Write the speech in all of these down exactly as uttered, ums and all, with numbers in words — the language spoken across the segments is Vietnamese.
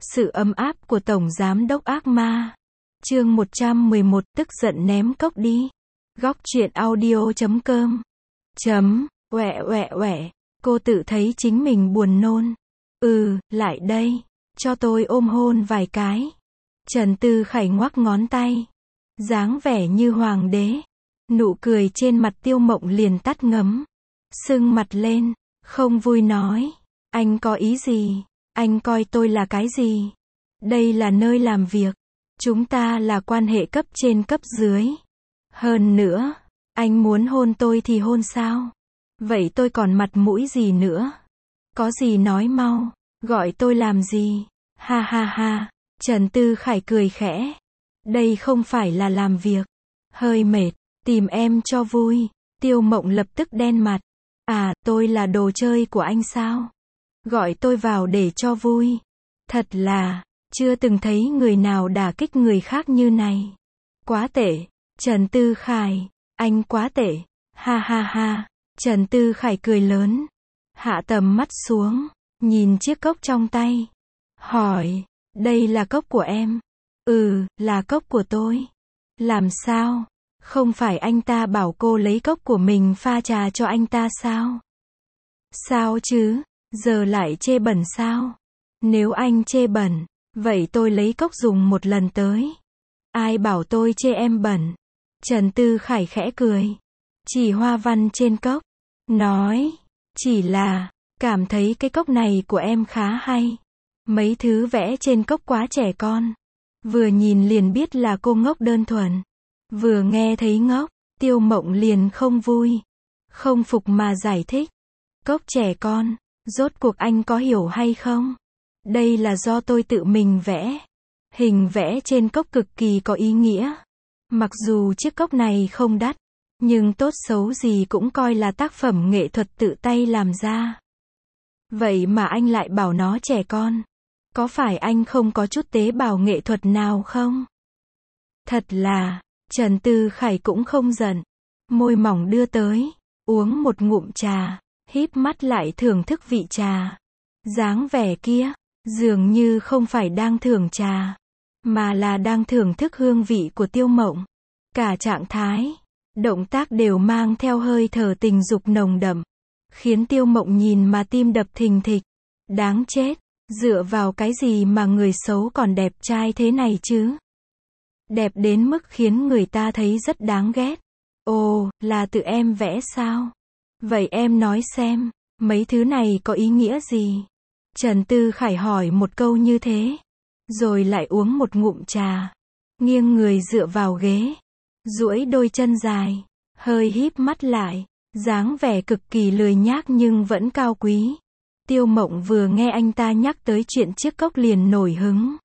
Sự ấm áp của Tổng Giám đốc ác ma. Chương một trăm mười một, tức giận ném cốc đi. Góc truyện audio chấm com. Chấm, oẹ oẹ oẹ. Cô tự thấy chính mình buồn nôn. Ừ, lại đây. Cho tôi ôm hôn vài cái. Trần Tư Khải ngoắc ngón tay. Dáng vẻ như hoàng đế. Nụ cười trên mặt Tiêu Mộng liền tắt ngấm. Sưng mặt lên, không vui nói. Anh có ý gì? Anh coi tôi là cái gì? Đây là nơi làm việc. Chúng ta là quan hệ cấp trên cấp dưới. Hơn nữa, anh muốn hôn tôi thì hôn sao? Vậy tôi còn mặt mũi gì nữa? Có gì nói mau, gọi tôi làm gì? Ha ha ha, Trần Tư Khải cười khẽ. Đây không phải là làm việc. Hơi mệt, tìm em cho vui. Tiêu Mộng lập tức đen mặt. À, tôi là đồ chơi của anh sao? Gọi tôi vào để cho vui. Thật là, chưa từng thấy người nào đả kích người khác như này. Quá tệ, Trần Tư Khải, anh quá tệ. Ha ha ha, Trần Tư Khải cười lớn. Hạ tầm mắt xuống, nhìn chiếc cốc trong tay. Hỏi, đây là cốc của em? Ừ, là cốc của tôi. Làm sao? Không phải anh ta bảo cô lấy cốc của mình pha trà cho anh ta sao? Sao chứ? Giờ lại chê bẩn sao? Nếu anh chê bẩn, vậy tôi lấy cốc dùng một lần tới. Ai bảo tôi chê em bẩn? Trần Tư Khải khẽ cười. Chỉ hoa văn trên cốc. Nói, chỉ là, cảm thấy cái cốc này của em khá hay. Mấy thứ vẽ trên cốc quá trẻ con. Vừa nhìn liền biết là cô ngốc đơn thuần. Vừa nghe thấy ngốc, Tiêu Mộng liền không vui. Không phục mà giải thích. Cốc trẻ con. Rốt cuộc anh có hiểu hay không? Đây là do tôi tự mình vẽ. Hình vẽ trên cốc cực kỳ có ý nghĩa. Mặc dù chiếc cốc này không đắt, nhưng tốt xấu gì cũng coi là tác phẩm nghệ thuật tự tay làm ra. Vậy mà anh lại bảo nó trẻ con. Có phải anh không có chút tế bào nghệ thuật nào không? Thật là, Trần Tư Khải cũng không giận. Môi mỏng đưa tới, uống một ngụm trà. Híp mắt lại thưởng thức vị trà. Dáng vẻ kia, dường như không phải đang thưởng trà, mà là đang thưởng thức hương vị của Tiêu Mộng. Cả trạng thái, động tác đều mang theo hơi thở tình dục nồng đậm, khiến Tiêu Mộng nhìn mà tim đập thình thịch. Đáng chết, dựa vào cái gì mà người xấu còn đẹp trai thế này chứ? Đẹp đến mức khiến người ta thấy rất đáng ghét. Ồ, là tự em vẽ sao? Vậy em nói xem, mấy thứ này có ý nghĩa gì? Trần Tư Khải hỏi một câu như thế, rồi lại uống một ngụm trà, nghiêng người dựa vào ghế, duỗi đôi chân dài, hơi híp mắt lại, dáng vẻ cực kỳ lười nhác nhưng vẫn cao quý. Tiêu Mộng vừa nghe anh ta nhắc tới chuyện chiếc cốc liền nổi hứng.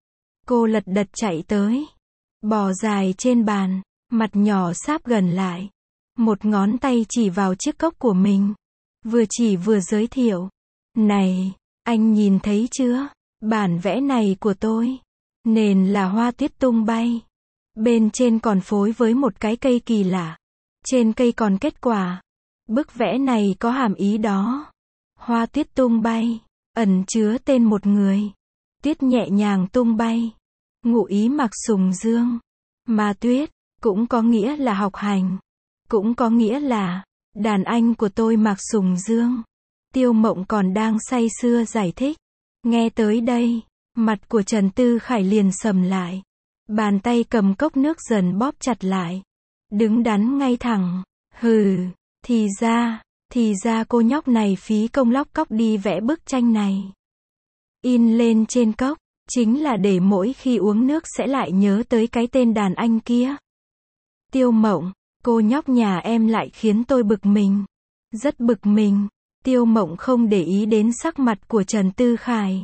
Cô lật đật chạy tới, bò dài trên bàn, mặt nhỏ sáp gần lại. Một ngón tay chỉ vào chiếc cốc của mình. Vừa chỉ vừa giới thiệu. Này, anh nhìn thấy chưa? Bản vẽ này của tôi. Nền là hoa tuyết tung bay. Bên trên còn phối với một cái cây kỳ lạ. Trên cây còn kết quả. Bức vẽ này có hàm ý đó. Hoa tuyết tung bay, ẩn chứa tên một người. Tuyết nhẹ nhàng tung bay. Ngụ ý mặc sùng dương. Mà tuyết, cũng có nghĩa là học hành. Cũng có nghĩa là, đàn anh của tôi Mạc Sùng Dương. Tiêu Mộng còn đang say sưa giải thích. Nghe tới đây, mặt của Trần Tư Khải liền sầm lại. Bàn tay cầm cốc nước dần bóp chặt lại. Đứng đắn ngay thẳng. Hừ, thì ra, thì ra cô nhóc này phí công lóc cóc đi vẽ bức tranh này. In lên trên cốc, chính là để mỗi khi uống nước sẽ lại nhớ tới cái tên đàn anh kia. Tiêu Mộng. Cô nhóc nhà em lại khiến tôi bực mình. Rất bực mình. Tiêu Mộng không để ý đến sắc mặt của Trần Tư Khải.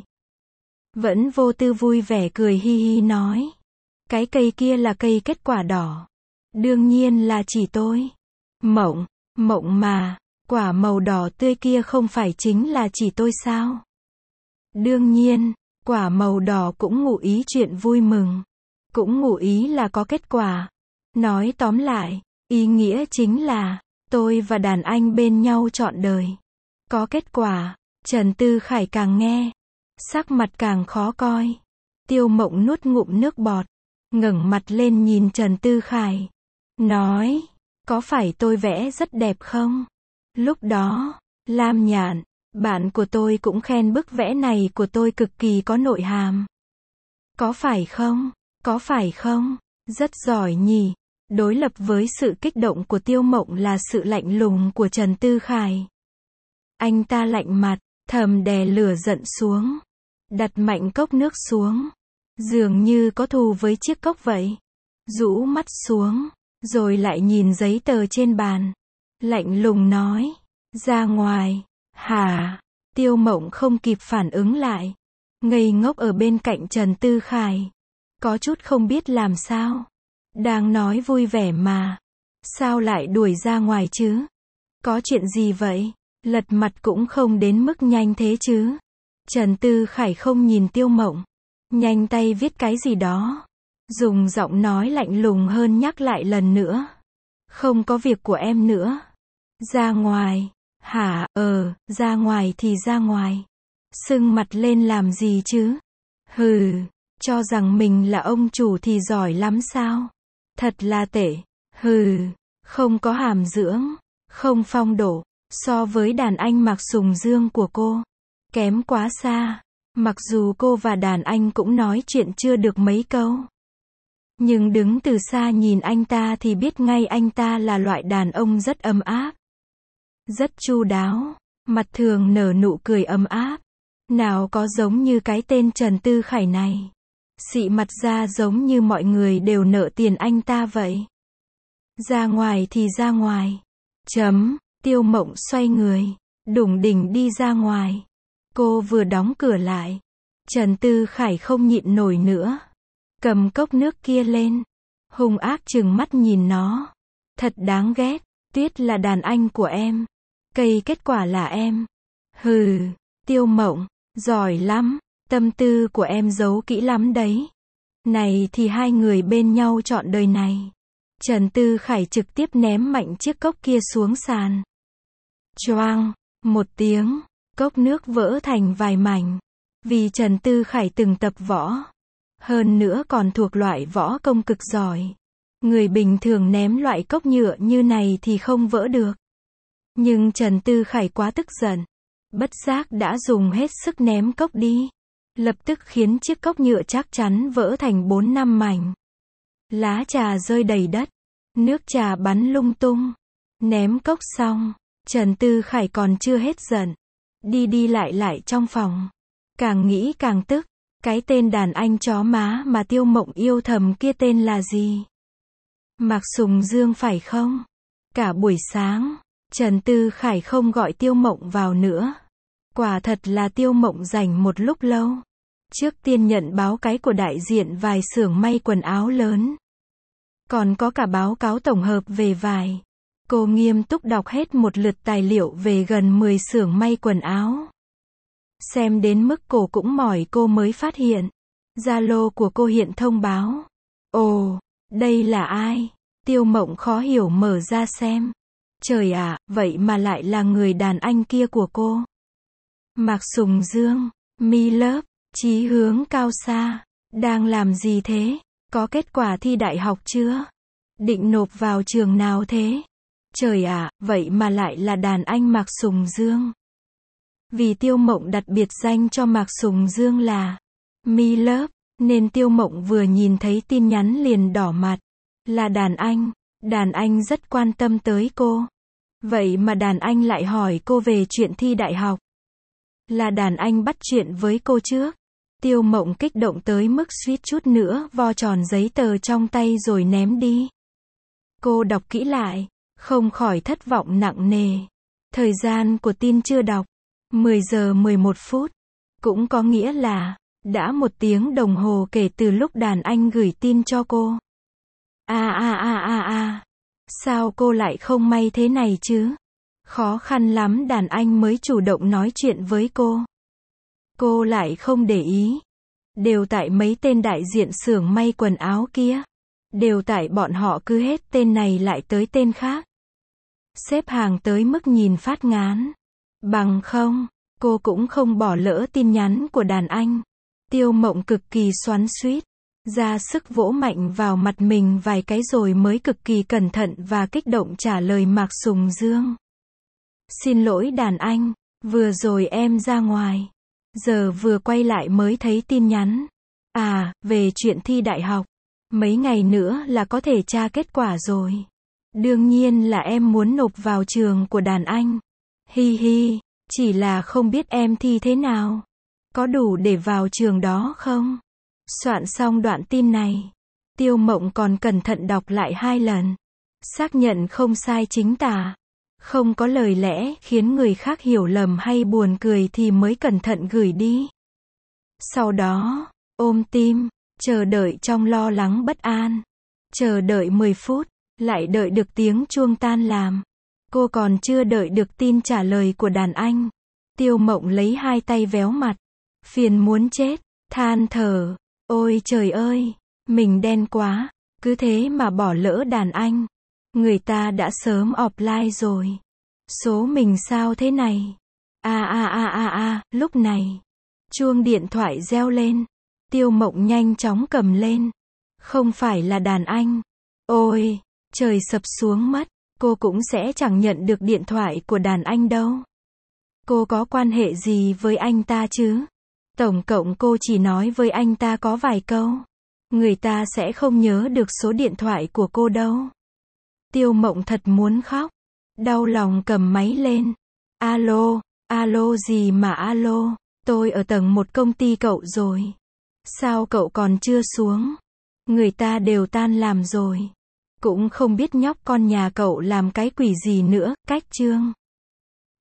Vẫn vô tư vui vẻ cười hi hi nói. Cái cây kia là cây kết quả đỏ. Đương nhiên là chỉ tôi. Mộng, Mộng mà, quả màu đỏ tươi kia không phải chính là chỉ tôi sao? Đương nhiên, quả màu đỏ cũng ngụ ý chuyện vui mừng. Cũng ngụ ý là có kết quả. Nói tóm lại, ý nghĩa chính là, tôi và đàn anh bên nhau trọn đời. Có kết quả, Trần Tư Khải càng nghe, sắc mặt càng khó coi. Tiêu Mộng nuốt ngụm nước bọt, ngẩng mặt lên nhìn Trần Tư Khải, nói, có phải tôi vẽ rất đẹp không? Lúc đó, Lam Nhạn, bạn của tôi cũng khen bức vẽ này của tôi cực kỳ có nội hàm. Có phải không? Có phải không? Rất giỏi nhỉ. Đối lập với sự kích động của Tiêu Mộng là sự lạnh lùng của Trần Tư Khải. Anh ta lạnh mặt, thầm đè lửa giận xuống, đặt mạnh cốc nước xuống, dường như có thù với chiếc cốc vậy. Rũ mắt xuống, rồi lại nhìn giấy tờ trên bàn, lạnh lùng nói, ra ngoài. Hả? Tiêu Mộng không kịp phản ứng lại, ngây ngốc ở bên cạnh Trần Tư Khải, có chút không biết làm sao. Đang nói vui vẻ mà, sao lại đuổi ra ngoài chứ? Có chuyện gì vậy? Lật mặt cũng không đến mức nhanh thế chứ. Trần Tư Khải không nhìn Tiêu Mộng, nhanh tay viết cái gì đó, dùng giọng nói lạnh lùng hơn nhắc lại lần nữa. Không có việc của em nữa. Ra ngoài. Hả? Ờ, ra ngoài thì ra ngoài. Sưng mặt lên làm gì chứ? Hừ, cho rằng mình là ông chủ thì giỏi lắm sao? Thật là tệ. Hừ, không có hàm dưỡng, không phong độ, so với đàn anh Mạc Sùng Dương của cô, kém quá xa. Mặc dù cô và đàn anh cũng nói chuyện chưa được mấy câu, nhưng đứng từ xa nhìn anh ta thì biết ngay anh ta là loại đàn ông rất ấm áp, rất chu đáo, mặt thường nở nụ cười ấm áp. Nào có giống như cái tên Trần Tư Khải này, xị mặt ra giống như mọi người đều nợ tiền anh ta vậy. Ra ngoài thì ra ngoài. Chấm. Tiêu Mộng xoay người, đủng đỉnh đi ra ngoài. Cô vừa đóng cửa lại, Trần Tư Khải không nhịn nổi nữa, cầm cốc nước kia lên, hung ác trừng mắt nhìn nó. Thật đáng ghét. Tuyết là đàn anh của em, cây kết quả là em. Hừ. Tiêu Mộng, giỏi lắm, tâm tư của em giấu kỹ lắm đấy. Này thì hai người bên nhau trọn đời này. Trần Tư Khải trực tiếp ném mạnh chiếc cốc kia xuống sàn. Choang, một tiếng, cốc nước vỡ thành vài mảnh. Vì Trần Tư Khải từng tập võ, hơn nữa còn thuộc loại võ công cực giỏi, người bình thường ném loại cốc nhựa như này thì không vỡ được. Nhưng Trần Tư Khải quá tức giận, bất giác đã dùng hết sức ném cốc đi, lập tức khiến chiếc cốc nhựa chắc chắn vỡ thành bốn năm mảnh. Lá trà rơi đầy đất, nước trà bắn lung tung. Ném cốc xong, Trần Tư Khải còn chưa hết giận, đi đi lại lại trong phòng, càng nghĩ càng tức. Cái tên đàn anh chó má mà Tiêu Mộng yêu thầm kia tên là gì? Mạc Sùng Dương phải không? Cả buổi sáng, Trần Tư Khải không gọi Tiêu Mộng vào nữa. Quả thật là Tiêu Mộng dành một lúc lâu. Trước tiên nhận báo cái của đại diện vài xưởng may quần áo lớn, còn có cả báo cáo tổng hợp về vải. Cô nghiêm túc đọc hết một lượt tài liệu về gần mười xưởng may quần áo. Xem đến mức cổ cũng mỏi cô mới phát hiện Zalo của cô hiện thông báo. Ồ, đây là ai? Tiêu Mộng khó hiểu mở ra xem. Trời ạ, vậy mà lại là người đàn anh kia của cô. Mạc Sùng Dương, Mi Lớp, chí hướng cao xa. Đang làm gì thế? Có kết quả thi đại học chưa? Định nộp vào trường nào thế? Trời ạ, vậy mà lại là đàn anh Mạc Sùng Dương. Vì Tiêu Mộng đặt biệt danh cho Mạc Sùng Dương là Mi Lớp, nên Tiêu Mộng vừa nhìn thấy tin nhắn liền đỏ mặt. Là đàn anh, đàn anh rất quan tâm tới cô. Vậy mà đàn anh lại hỏi cô về chuyện thi đại học. Là đàn anh bắt chuyện với cô trước. Tiêu Mộng kích động tới mức suýt chút nữa vo tròn giấy tờ trong tay rồi ném đi. Cô đọc kỹ lại, không khỏi thất vọng nặng nề. Thời gian của tin chưa đọc, mười giờ mười một phút, cũng có nghĩa là đã một tiếng đồng hồ kể từ lúc đàn anh gửi tin cho cô. A a a a a, sao cô lại không may thế này chứ? Khó khăn lắm đàn anh mới chủ động nói chuyện với cô. Cô lại không để ý. Đều tại mấy tên đại diện xưởng may quần áo kia. Đều tại bọn họ cứ hết tên này lại tới tên khác. Xếp hàng tới mức nhìn phát ngán. Bằng không, cô cô cũng không bỏ lỡ tin nhắn của đàn anh. Tiêu Mộng cực kỳ xoắn xuýt, ra sức vỗ mạnh vào mặt mình vài cái rồi mới cực kỳ cẩn thận và kích động trả lời Mạc Sùng Dương. Xin lỗi đàn anh, vừa rồi em ra ngoài. Giờ vừa quay lại mới thấy tin nhắn. À, về chuyện thi đại học. Mấy ngày nữa là có thể tra kết quả rồi. Đương nhiên là em muốn nộp vào trường của đàn anh. Hi hi, chỉ là không biết em thi thế nào. Có đủ để vào trường đó không? Soạn xong đoạn tin này, Tiêu Mộng còn cẩn thận đọc lại hai lần. Xác nhận không sai chính tả. Không có lời lẽ khiến người khác hiểu lầm hay buồn cười thì mới cẩn thận gửi đi. Sau đó, ôm tim, chờ đợi trong lo lắng bất an. Chờ đợi mười phút, lại đợi được tiếng chuông tan làm. Cô còn chưa đợi được tin trả lời của đàn anh. Tiêu Mộng lấy hai tay véo mặt. Phiền muốn chết, than thở. Ôi trời ơi, mình đen quá, cứ thế mà bỏ lỡ đàn anh. Người ta đã sớm offline rồi. Số mình sao thế này? A a a a a, lúc này, chuông điện thoại reo lên. Tiêu Mộng nhanh chóng cầm lên. Không phải là đàn anh. Ôi, trời sập xuống mất, cô cũng sẽ chẳng nhận được điện thoại của đàn anh đâu. Cô có quan hệ gì với anh ta chứ? Tổng cộng cô chỉ nói với anh ta có vài câu. Người ta sẽ không nhớ được số điện thoại của cô đâu. Tiêu Mộng thật muốn khóc. Đau lòng cầm máy lên. Alo, alo gì mà alo, tôi ở tầng một công ty cậu rồi. Sao cậu còn chưa xuống? Người ta đều tan làm rồi. Cũng không biết nhóc con nhà cậu làm cái quỷ gì nữa, cách chương.